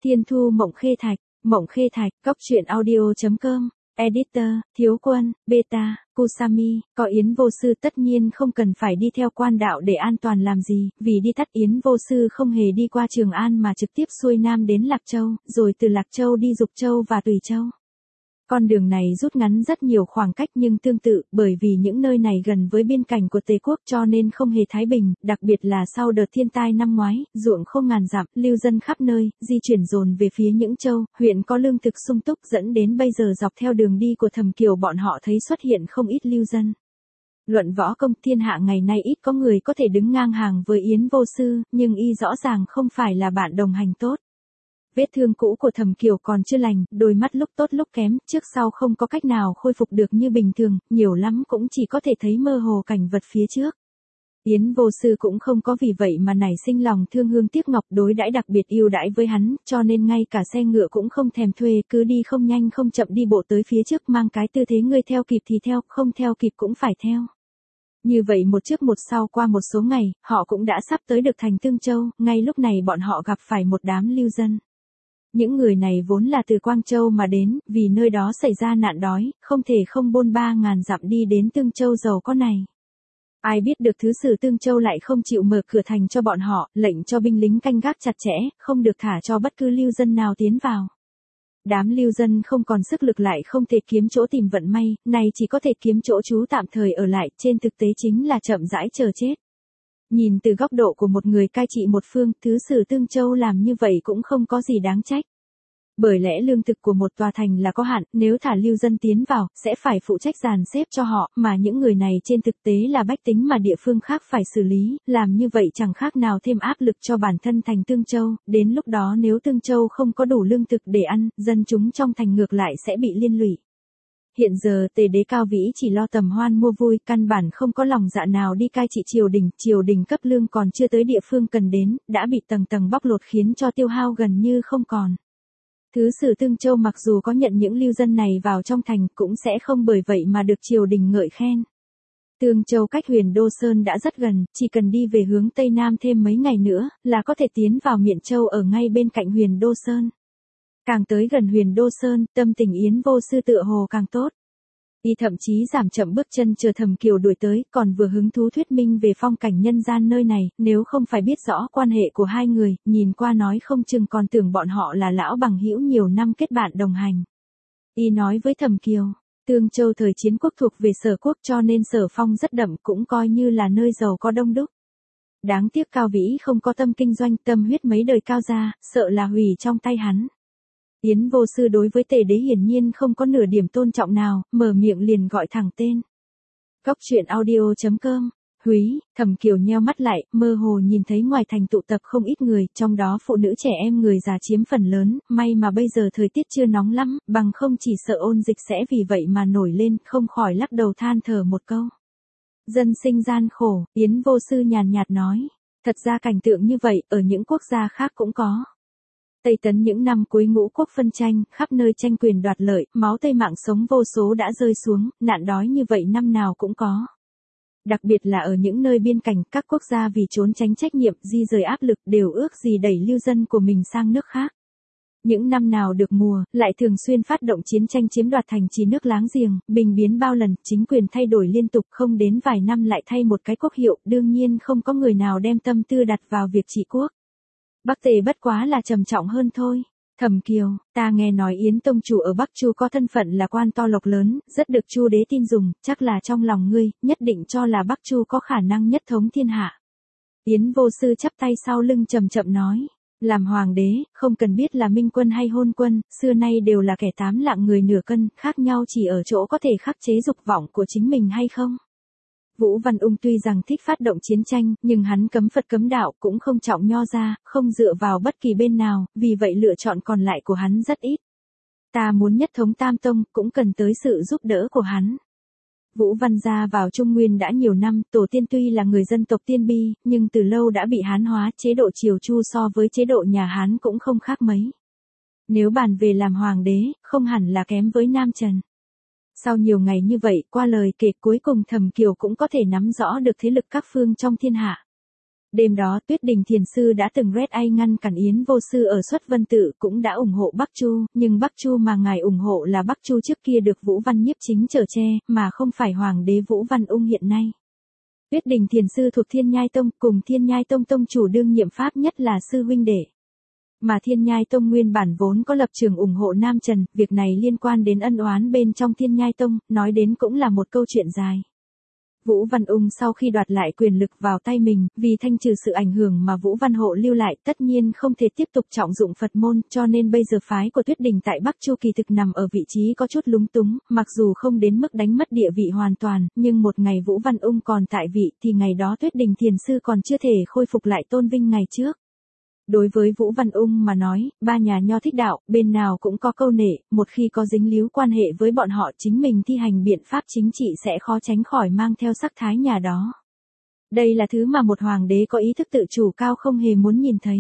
Thiên Thu Mộng Khê Thạch, Cốc truyện audio.com, Editor, Thiếu Quân, Beta, Kusami, có Yến Vô Sư tất nhiên không cần phải đi theo quan đạo để an toàn làm gì, vì đi tắt Yến Vô Sư không hề đi qua Trường An mà trực tiếp xuôi nam đến Lạc Châu, rồi từ Lạc Châu đi Dục Châu và Tùy Châu. Con đường này rút ngắn rất nhiều khoảng cách nhưng tương tự, bởi vì những nơi này gần với biên cảnh của Tề quốc cho nên không hề thái bình, đặc biệt là sau đợt thiên tai năm ngoái, ruộng không ngàn dặm, lưu dân khắp nơi, di chuyển dồn về phía những châu, huyện có lương thực sung túc dẫn đến bây giờ dọc theo đường đi của Thẩm Kiều bọn họ thấy xuất hiện không ít lưu dân. Luận võ công thiên hạ ngày nay ít có người có thể đứng ngang hàng với Yến Vô Sư, nhưng y rõ ràng không phải là bạn đồng hành tốt. Vết thương cũ của Thẩm Kiều còn chưa lành, đôi mắt lúc tốt lúc kém, trước sau không có cách nào khôi phục được như bình thường, nhiều lắm cũng chỉ có thể thấy mơ hồ cảnh vật phía trước. Yến Vô Sư cũng không có vì vậy mà nảy sinh lòng thương hương tiếc ngọc, đối đãi đặc biệt ưu đãi với hắn, cho nên ngay cả xe ngựa cũng không thèm thuê, cứ đi không nhanh không chậm đi bộ tới phía trước, mang cái tư thế người theo kịp thì theo, không theo kịp cũng phải theo. Như vậy một trước một sau qua một số ngày, họ cũng đã sắp tới được thành Tương Châu, ngay lúc này bọn họ gặp phải một đám lưu dân. Những người này vốn là từ Quang Châu mà đến, vì nơi đó xảy ra nạn đói, không thể không bôn 3.000 dặm đi đến Tương Châu giàu có này. Ai biết được thứ sử Tương Châu lại không chịu mở cửa thành cho bọn họ, lệnh cho binh lính canh gác chặt chẽ, không được thả cho bất cứ lưu dân nào tiến vào. Đám lưu dân không còn sức lực lại không thể kiếm chỗ tìm vận may, này chỉ có thể kiếm chỗ trú tạm thời ở lại, trên thực tế chính là chậm rãi chờ chết. Nhìn từ góc độ của một người cai trị một phương, thứ sử Tương Châu làm như vậy cũng không có gì đáng trách. Bởi lẽ lương thực của một tòa thành là có hạn, nếu thả lưu dân tiến vào, sẽ phải phụ trách dàn xếp cho họ, mà những người này trên thực tế là bách tính mà địa phương khác phải xử lý, làm như vậy chẳng khác nào thêm áp lực cho bản thân thành Tương Châu, đến lúc đó nếu Tương Châu không có đủ lương thực để ăn, dân chúng trong thành ngược lại sẽ bị liên lụy. Hiện giờ Tề đế Cao Vĩ chỉ lo tầm hoan mua vui, căn bản không có lòng dạ nào đi cai trị triều đình cấp lương còn chưa tới địa phương cần đến, đã bị tầng tầng bóc lột khiến cho tiêu hao gần như không còn. Thứ sử Tương Châu mặc dù có nhận những lưu dân này vào trong thành cũng sẽ không bởi vậy mà được triều đình ngợi khen. Tương Châu cách Huyền Đô Sơn đã rất gần, chỉ cần đi về hướng Tây Nam thêm mấy ngày nữa là có thể tiến vào Miện Châu ở ngay bên cạnh Huyền Đô Sơn. Càng tới gần Huyền Đô Sơn, tâm tình Yến Vô Sư tựa hồ càng tốt. Y thậm chí giảm chậm bước chân chờ Thẩm Kiều đuổi tới, còn vừa hứng thú thuyết minh về phong cảnh nhân gian nơi này, nếu không phải biết rõ quan hệ của hai người, nhìn qua nói không chừng còn tưởng bọn họ là lão bằng hữu nhiều năm kết bạn đồng hành. Y nói với Thẩm Kiều, Tương Châu thời chiến quốc thuộc về Sở quốc cho nên sở phong rất đậm, cũng coi như là nơi giàu có đông đúc. Đáng tiếc Cao Vĩ không có tâm kinh doanh, tâm huyết mấy đời Cao gia, sợ là hủy trong tay hắn. Yến Vô Sư đối với Tề đế hiển nhiên không có nửa điểm tôn trọng nào, mở miệng liền gọi thẳng tên. Cốc truyện audio.com, Húy, Thẩm Kiều nheo mắt lại, mơ hồ nhìn thấy ngoài thành tụ tập không ít người, trong đó phụ nữ trẻ em người già chiếm phần lớn, may mà bây giờ thời tiết chưa nóng lắm, bằng không chỉ sợ ôn dịch sẽ vì vậy mà nổi lên, không khỏi lắc đầu than thở một câu. Dân sinh gian khổ, Yến Vô Sư nhàn nhạt nói, thật ra cảnh tượng như vậy, ở những quốc gia khác cũng có. Tây Tấn những năm cuối Ngũ quốc phân tranh, khắp nơi tranh quyền đoạt lợi, máu tây mạng sống vô số đã rơi xuống, nạn đói như vậy năm nào cũng có. Đặc biệt là ở những nơi biên cảnh, các quốc gia vì trốn tránh trách nhiệm, di rời áp lực đều ước gì đẩy lưu dân của mình sang nước khác. Những năm nào được mùa, lại thường xuyên phát động chiến tranh chiếm đoạt thành trì nước láng giềng, bình biến bao lần, chính quyền thay đổi liên tục, không đến vài năm lại thay một cái quốc hiệu, đương nhiên không có người nào đem tâm tư đặt vào việc trị quốc. Bắc Tề bất quá là trầm trọng hơn thôi. Thẩm Kiều, ta nghe nói Yến tông chủ ở Bắc Chu có thân phận là quan to lộc lớn, rất được Chu đế tin dùng, chắc là trong lòng ngươi, nhất định cho là Bắc Chu có khả năng nhất thống thiên hạ. Yến Vô Sư chắp tay sau lưng chậm chậm nói, làm hoàng đế, không cần biết là minh quân hay hôn quân, xưa nay đều là kẻ tám lạng người nửa cân, khác nhau chỉ ở chỗ có thể khắc chế dục vọng của chính mình hay không. Vũ Văn Ung tuy rằng thích phát động chiến tranh, nhưng hắn cấm Phật cấm đạo, cũng không trọng nho ra, không dựa vào bất kỳ bên nào, vì vậy lựa chọn còn lại của hắn rất ít. Ta muốn nhất thống Tam Tông, cũng cần tới sự giúp đỡ của hắn. Vũ Văn gia vào Trung Nguyên đã nhiều năm, tổ tiên tuy là người dân tộc Tiên Bi, nhưng từ lâu đã bị Hán hóa, chế độ Triều Chu so với chế độ nhà Hán cũng không khác mấy. Nếu bàn về làm hoàng đế, không hẳn là kém với Nam Trần. Sau nhiều ngày như vậy, qua lời kể cuối cùng Thẩm Kiều cũng có thể nắm rõ được thế lực các phương trong thiên hạ. Đêm đó Tuyết Đình Thiền Sư đã từng red ai ngăn cản Yến Vô Sư ở Xuất Vân Tự cũng đã ủng hộ Bắc Chu, nhưng Bắc Chu mà ngài ủng hộ là Bắc Chu trước kia được Vũ Văn Nhiếp Chính chở che, mà không phải Hoàng đế Vũ Văn Ung hiện nay. Tuyết Đình Thiền Sư thuộc Thiên Nhai Tông, cùng Thiên Nhai Tông tông chủ đương nhiệm pháp nhất là sư huynh đệ. Mà Thiên Nhai Tông nguyên bản vốn có lập trường ủng hộ Nam Trần, việc này liên quan đến ân oán bên trong Thiên Nhai Tông, nói đến cũng là một câu chuyện dài. Vũ Văn Ung sau khi đoạt lại quyền lực vào tay mình, vì thanh trừ sự ảnh hưởng mà Vũ Văn Hộ lưu lại tất nhiên không thể tiếp tục trọng dụng Phật môn, cho nên bây giờ phái của Tuyết Đình tại Bắc Chu kỳ thực nằm ở vị trí có chút lúng túng, mặc dù không đến mức đánh mất địa vị hoàn toàn, nhưng một ngày Vũ Văn Ung còn tại vị thì ngày đó Tuyết Đình Thiền Sư còn chưa thể khôi phục lại tôn vinh ngày trước. Đối với Vũ Văn Ung mà nói, ba nhà Nho thích đạo, bên nào cũng có câu nể, một khi có dính líu quan hệ với bọn họ chính mình thi hành biện pháp chính trị sẽ khó tránh khỏi mang theo sắc thái nhà đó. Đây là thứ mà một hoàng đế có ý thức tự chủ cao không hề muốn nhìn thấy.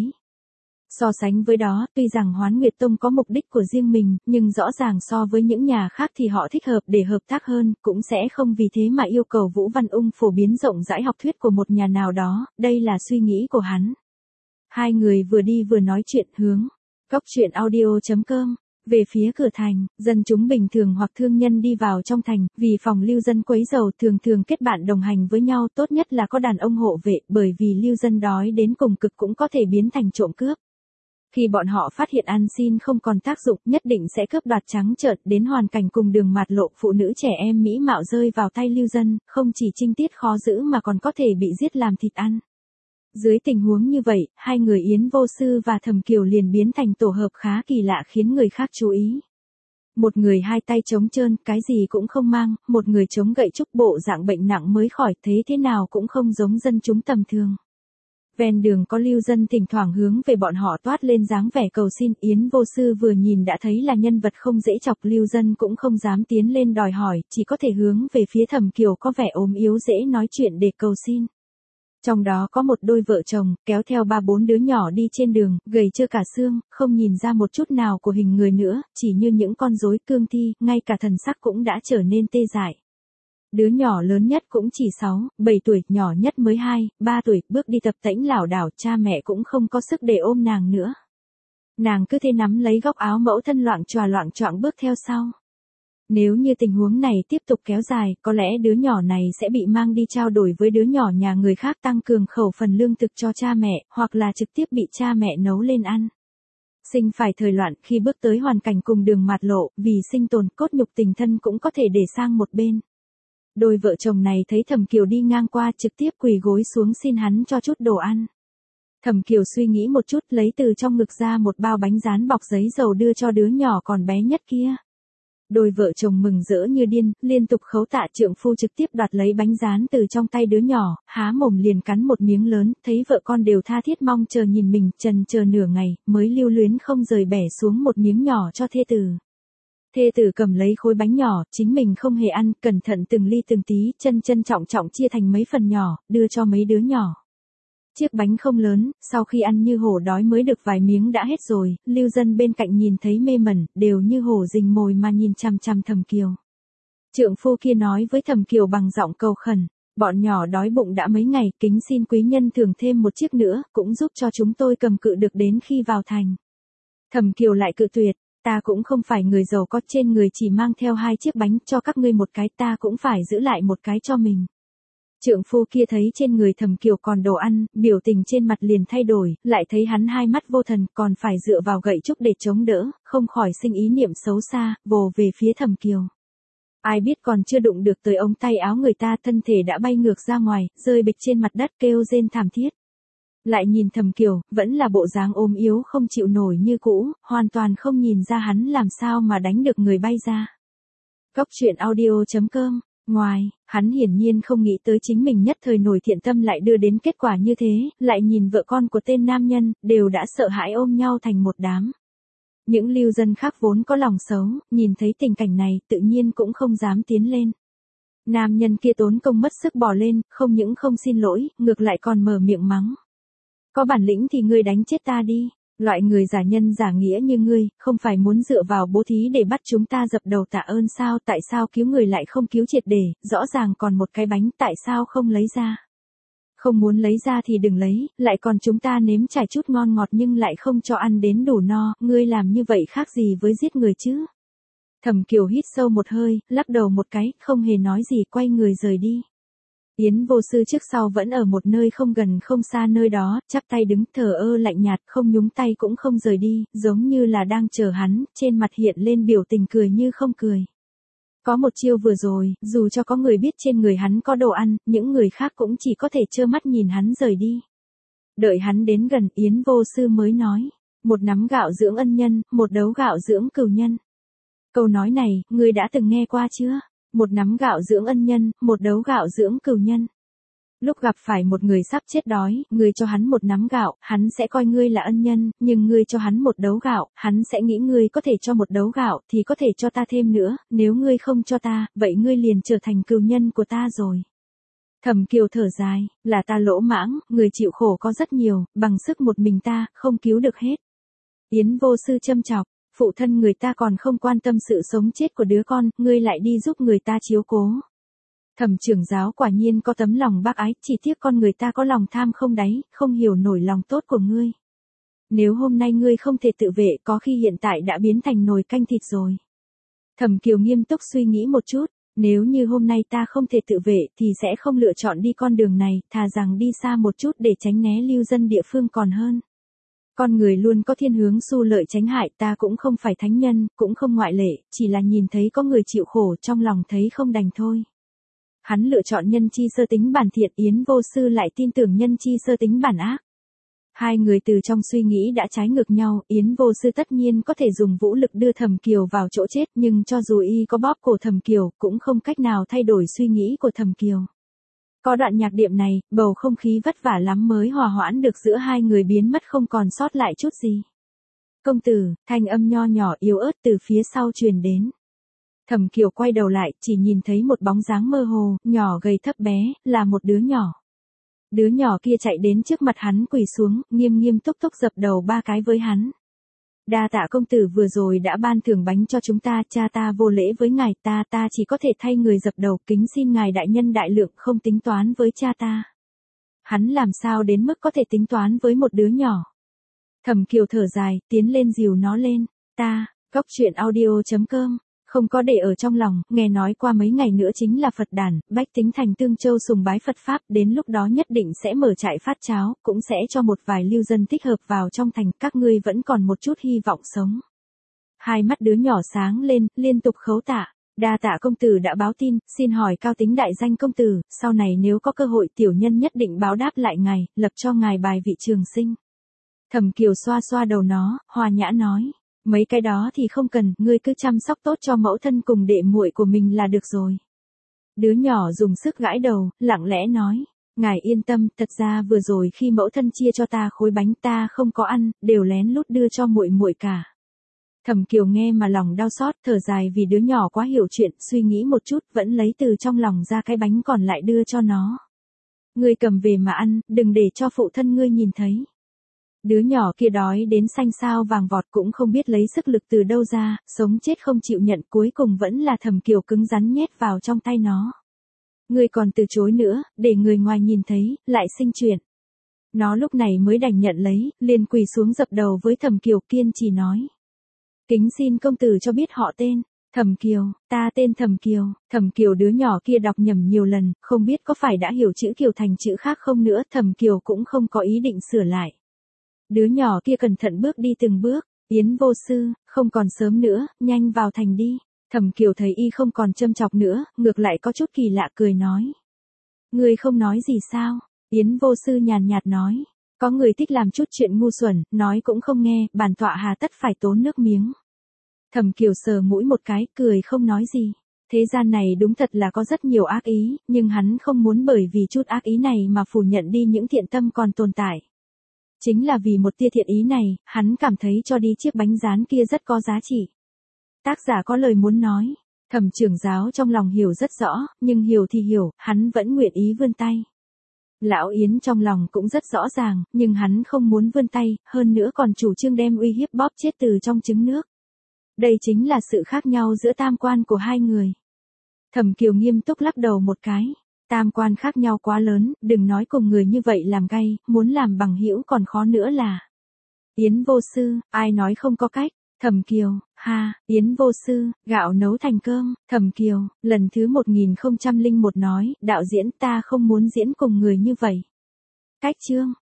So sánh với đó, tuy rằng Hoán Nguyệt Tông có mục đích của riêng mình, nhưng rõ ràng so với những nhà khác thì họ thích hợp để hợp tác hơn, cũng sẽ không vì thế mà yêu cầu Vũ Văn Ung phổ biến rộng rãi học thuyết của một nhà nào đó, đây là suy nghĩ của hắn. Hai người vừa đi vừa nói chuyện hướng. Cóc truyện audio.com. Về phía cửa thành, dân chúng bình thường hoặc thương nhân đi vào trong thành, vì phòng lưu dân quấy rầy thường thường kết bạn đồng hành với nhau, tốt nhất là có đàn ông hộ vệ, bởi vì lưu dân đói đến cùng cực cũng có thể biến thành trộm cướp. Khi bọn họ phát hiện ăn xin không còn tác dụng, nhất định sẽ cướp đoạt trắng trợn, đến hoàn cảnh cùng đường mạt lộ, phụ nữ trẻ em mỹ mạo rơi vào tay lưu dân, không chỉ trinh tiết khó giữ mà còn có thể bị giết làm thịt ăn. Dưới tình huống như vậy, hai người Yến Vô Sư và Thẩm Kiều liền biến thành tổ hợp khá kỳ lạ khiến người khác chú ý. Một người hai tay trống trơn, cái gì cũng không mang, một người chống gậy trúc bộ dạng bệnh nặng mới khỏi, thấy thế nào cũng không giống dân chúng tầm thường. Ven đường có lưu dân thỉnh thoảng hướng về bọn họ toát lên dáng vẻ cầu xin, Yến Vô Sư vừa nhìn đã thấy là nhân vật không dễ chọc, lưu dân cũng không dám tiến lên đòi hỏi, chỉ có thể hướng về phía Thẩm Kiều có vẻ ốm yếu dễ nói chuyện để cầu xin. Trong đó có một đôi vợ chồng, kéo theo 3-4 đứa nhỏ đi trên đường, gầy trơ cả xương, không nhìn ra một chút nào của hình người nữa, chỉ như những con rối cương thi, ngay cả thần sắc cũng đã trở nên tê dại. Đứa nhỏ lớn nhất cũng chỉ 6-7 tuổi, nhỏ nhất mới 2-3 tuổi, bước đi tập tễnh lảo đảo, cha mẹ cũng không có sức để ôm nàng nữa. Nàng cứ thế nắm lấy góc áo mẫu thân loạng choạng bước theo sau. Nếu như tình huống này tiếp tục kéo dài, có lẽ đứa nhỏ này sẽ bị mang đi trao đổi với đứa nhỏ nhà người khác tăng cường khẩu phần lương thực cho cha mẹ, hoặc là trực tiếp bị cha mẹ nấu lên ăn. Sinh phải thời loạn, khi bước tới hoàn cảnh cùng đường mạt lộ, vì sinh tồn, cốt nhục tình thân cũng có thể để sang một bên. Đôi vợ chồng này thấy Thẩm Kiều đi ngang qua trực tiếp quỳ gối xuống xin hắn cho chút đồ ăn. Thẩm Kiều suy nghĩ một chút lấy từ trong ngực ra một bao bánh rán bọc giấy dầu đưa cho đứa nhỏ còn bé nhất kia. Đôi vợ chồng mừng rỡ như điên, liên tục khấu tạ, trượng phu trực tiếp đoạt lấy bánh rán từ trong tay đứa nhỏ, há mồm liền cắn một miếng lớn, thấy vợ con đều tha thiết mong chờ nhìn mình, trần chờ nửa ngày, mới lưu luyến không rời bẻ xuống một miếng nhỏ cho thê tử. Thê tử cầm lấy khối bánh nhỏ, chính mình không hề ăn, cẩn thận từng ly từng tí, trân trọng chia thành mấy phần nhỏ, đưa cho mấy đứa nhỏ. Chiếc bánh không lớn, sau khi ăn như hổ đói mới được vài miếng đã hết rồi, lưu dân bên cạnh nhìn thấy mê mẩn, đều như hổ rình mồi mà nhìn chằm chằm Thẩm Kiều. Trượng phu kia nói với Thẩm Kiều bằng giọng cầu khẩn, bọn nhỏ đói bụng đã mấy ngày, kính xin quý nhân thưởng thêm một chiếc nữa, cũng giúp cho chúng tôi cầm cự được đến khi vào thành. Thẩm Kiều lại cự tuyệt, ta cũng không phải người giàu có, trên người chỉ mang theo 2 chiếc bánh, cho các ngươi một cái, ta cũng phải giữ lại một cái cho mình. Trượng phu kia thấy trên người Thẩm Kiều còn đồ ăn, biểu tình trên mặt liền thay đổi, lại thấy hắn hai mắt vô thần, còn phải dựa vào gậy trúc để chống đỡ, không khỏi sinh ý niệm xấu xa, vồ về phía Thẩm Kiều. Ai biết còn chưa đụng được tới ống tay áo người ta, thân thể đã bay ngược ra ngoài, rơi bịch trên mặt đất kêu rên thảm thiết. Lại nhìn Thẩm Kiều, vẫn là bộ dáng ốm yếu không chịu nổi như cũ, hoàn toàn không nhìn ra hắn làm sao mà đánh được người bay ra. Cóc truyện audio.com. Ngoài, hắn hiển nhiên không nghĩ tới chính mình nhất thời nổi thiện tâm lại đưa đến kết quả như thế, lại nhìn vợ con của tên nam nhân, đều đã sợ hãi ôm nhau thành một đám. Những lưu dân khác vốn có lòng xấu, nhìn thấy tình cảnh này, tự nhiên cũng không dám tiến lên. Nam nhân kia tốn công mất sức bò lên, không những không xin lỗi, ngược lại còn mở miệng mắng. Có bản lĩnh thì ngươi đánh chết ta đi. Loại người giả nhân giả nghĩa như ngươi, không phải muốn dựa vào bố thí để bắt chúng ta dập đầu tạ ơn sao, tại sao cứu người lại không cứu triệt để, rõ ràng còn một cái bánh, tại sao không lấy ra. Không muốn lấy ra thì đừng lấy, lại còn chúng ta nếm trải chút ngon ngọt nhưng lại không cho ăn đến đủ no, ngươi làm như vậy khác gì với giết người chứ? Thẩm Kiều hít sâu một hơi, lắc đầu một cái, không hề nói gì quay người rời đi. Yến Vô Sư trước sau vẫn ở một nơi không gần không xa nơi đó, chắp tay đứng thờ ơ lạnh nhạt, không nhúng tay cũng không rời đi, giống như là đang chờ hắn, trên mặt hiện lên biểu tình cười như không cười. Có một chiêu vừa rồi, dù cho có người biết trên người hắn có đồ ăn, những người khác cũng chỉ có thể trơ mắt nhìn hắn rời đi. Đợi hắn đến gần, Yến Vô Sư mới nói, một nắm gạo dưỡng ân nhân, một đấu gạo dưỡng cừu nhân. Câu nói này, ngươi đã từng nghe qua chưa? Một nắm gạo dưỡng ân nhân, một đấu gạo dưỡng cừu nhân. Lúc gặp phải một người sắp chết đói, ngươi cho hắn một nắm gạo, hắn sẽ coi ngươi là ân nhân, nhưng ngươi cho hắn một đấu gạo, hắn sẽ nghĩ ngươi có thể cho một đấu gạo, thì có thể cho ta thêm nữa, nếu ngươi không cho ta, vậy ngươi liền trở thành cừu nhân của ta rồi. Thẩm Kiều thở dài, là ta lỗ mãng, người chịu khổ có rất nhiều, bằng sức một mình ta, không cứu được hết. Yến Vô Sư châm chọc, phụ thân người ta còn không quan tâm sự sống chết của đứa con, ngươi lại đi giúp người ta chiếu cố. Thẩm trưởng giáo quả nhiên có tấm lòng bác ái, chỉ tiếc con người ta có lòng tham không đáy, không hiểu nổi lòng tốt của ngươi. Nếu hôm nay ngươi không thể tự vệ, có khi hiện tại đã biến thành nồi canh thịt rồi. Thẩm Kiều nghiêm túc suy nghĩ một chút, nếu như hôm nay ta không thể tự vệ thì sẽ không lựa chọn đi con đường này, thà rằng đi xa một chút để tránh né lưu dân địa phương còn hơn. Con người luôn có thiên hướng xu lợi tránh hại, ta cũng không phải thánh nhân, cũng không ngoại lệ, chỉ là nhìn thấy có người chịu khổ trong lòng thấy không đành thôi. Hắn lựa chọn nhân chi sơ tính bản thiện, Yến Vô Sư lại tin tưởng nhân chi sơ tính bản ác. Hai người từ trong suy nghĩ đã trái ngược nhau, Yến Vô Sư tất nhiên có thể dùng vũ lực đưa Thẩm Kiều vào chỗ chết, nhưng cho dù y có bóp cổ Thẩm Kiều, cũng không cách nào thay đổi suy nghĩ của Thẩm Kiều. Có đoạn nhạc điệm này, bầu không khí vất vả lắm mới hòa hoãn được giữa hai người biến mất không còn sót lại chút gì. Công tử, thanh âm nho nhỏ yếu ớt từ phía sau truyền đến. Thẩm Kiều quay đầu lại, chỉ nhìn thấy một bóng dáng mơ hồ, nhỏ gầy thấp bé, là một đứa nhỏ. Đứa nhỏ kia chạy đến trước mặt hắn quỳ xuống, nghiêm nghiêm túc túc dập đầu 3 cái với hắn. Đa tạ công tử vừa rồi đã ban thưởng bánh cho chúng ta, cha ta vô lễ với ngài, ta chỉ có thể thay người dập đầu, kính xin ngài đại nhân đại lượng không tính toán với cha ta. Hắn làm sao đến mức có thể tính toán với một đứa nhỏ. Thẩm Kiều thở dài, tiến lên dìu nó lên, Góc truyện audio.com, không có để ở trong lòng, nghe nói qua mấy ngày nữa chính là Phật đản, bách tính thành Tương Châu sùng bái Phật Pháp, đến lúc đó nhất định sẽ mở trại phát cháo, cũng sẽ cho một vài lưu dân thích hợp vào trong thành, các ngươi vẫn còn một chút hy vọng sống. Hai mắt đứa nhỏ sáng lên, liên tục khấu tạ. Đa tạ công tử đã báo tin, xin hỏi cao tính đại danh công tử, sau này nếu có cơ hội tiểu nhân nhất định báo đáp lại ngài, lập cho ngài bài vị trường sinh. Thẩm Kiều xoa xoa đầu nó, hòa nhã nói, mấy cái đó thì không cần, ngươi cứ chăm sóc tốt cho mẫu thân cùng đệ muội của mình là được rồi. Đứa nhỏ dùng sức gãi đầu, lặng lẽ nói, ngài yên tâm, thật ra vừa rồi khi mẫu thân chia cho ta khối bánh ta không có ăn, đều lén lút đưa cho muội muội cả. Thẩm Kiều nghe mà lòng đau xót, thở dài vì đứa nhỏ quá hiểu chuyện, suy nghĩ một chút, vẫn lấy từ trong lòng ra cái bánh còn lại đưa cho nó. Ngươi cầm về mà ăn, đừng để cho phụ thân ngươi nhìn thấy. Đứa nhỏ kia đói đến xanh xao vàng vọt cũng không biết lấy sức lực từ đâu ra, sống chết không chịu nhận, cuối cùng vẫn là Thẩm Kiều cứng rắn nhét vào trong tay nó. Ngươi còn từ chối nữa, để người ngoài nhìn thấy, lại sinh chuyện. Nó lúc này mới đành nhận lấy, liền quỳ xuống dập đầu với Thẩm Kiều, kiên trì nói. Kính xin công tử cho biết họ tên. Thẩm Kiều, ta tên Thẩm Kiều. Thẩm Kiều đứa nhỏ kia đọc nhầm nhiều lần, không biết có phải đã hiểu chữ Kiều thành chữ khác không nữa, Thẩm Kiều cũng không có ý định sửa lại. Đứa nhỏ kia cẩn thận bước đi từng bước, Yến Vô Sư, không còn sớm nữa, nhanh vào thành đi. Thẩm Kiều thấy y không còn châm chọc nữa, ngược lại có chút kỳ lạ cười nói. Ngươi không nói gì sao? Yến Vô Sư nhàn nhạt nói. Có người thích làm chút chuyện ngu xuẩn, nói cũng không nghe, bản tọa hà tất phải tốn nước miếng. Thẩm Kiều sờ mũi một cái, cười không nói gì. Thế gian này đúng thật là có rất nhiều ác ý, nhưng hắn không muốn bởi vì chút ác ý này mà phủ nhận đi những thiện tâm còn tồn tại. Chính là vì một tia thiện ý này, hắn cảm thấy cho đi chiếc bánh rán kia rất có giá trị. Tác giả có lời muốn nói, Thẩm trưởng giáo trong lòng hiểu rất rõ, nhưng hiểu thì hiểu, hắn vẫn nguyện ý vươn tay. Lão Yến trong lòng cũng rất rõ ràng, nhưng hắn không muốn vươn tay, hơn nữa còn chủ trương đem uy hiếp bóp chết từ trong trứng nước. Đây chính là sự khác nhau giữa tam quan của hai người. Thẩm Kiều nghiêm túc lắc đầu một cái. Tam quan khác nhau quá lớn, đừng nói cùng người như vậy làm gay, muốn làm bằng hữu còn khó nữa là. Yến vô sư, ai nói không có cách. Thẩm Kiều, ha, Yến vô sư, gạo nấu thành cơm. Thẩm Kiều, lần thứ 1001 nói, đạo diễn ta không muốn diễn cùng người như vậy. Cách chương.